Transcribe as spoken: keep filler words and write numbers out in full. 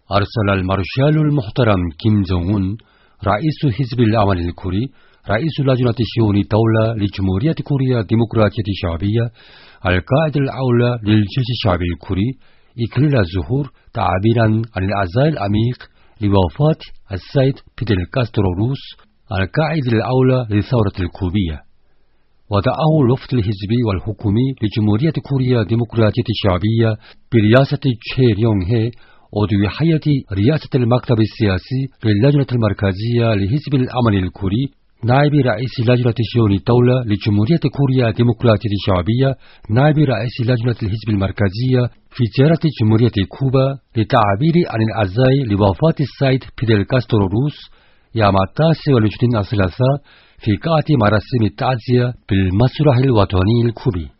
أرسل المارشال المحترم كيم جونغ أون رئيس حزب العمل الكوري رئيس لجنة شؤون الدولة لجمهورية كوريا الديمقراطية الشعبية القائد الأعلى للجيش الشعبي الكوري إكليل الظهور تعبيرا عن العزاء العميق لوفاة السيد فيدل كاسترو روس القائد الأعلى للثورة الكوبية. ودعاه الوفد الحزبي والحكومي لجمهورية كوريا الديمقراطية الشعبية برئاسة تشي ريونغ هي عضو هيئة رئاسة المكتب السياسي للجنة المركزية لحزب العمل الكوري نائب رئيس لجنة شؤون الدولة لجمهورية كوريا الديمقراطية الشعبية نائب رئيس لجنة الحزب المركزية في زيارة جمهورية كوبا للتعبير عن العزاء لوفاة السيد فيدل كاسترو روس يوم التاسع والعشرين الثلاثاء في قاعة مراسم التعزية بالمسرح الوطني الكوبي.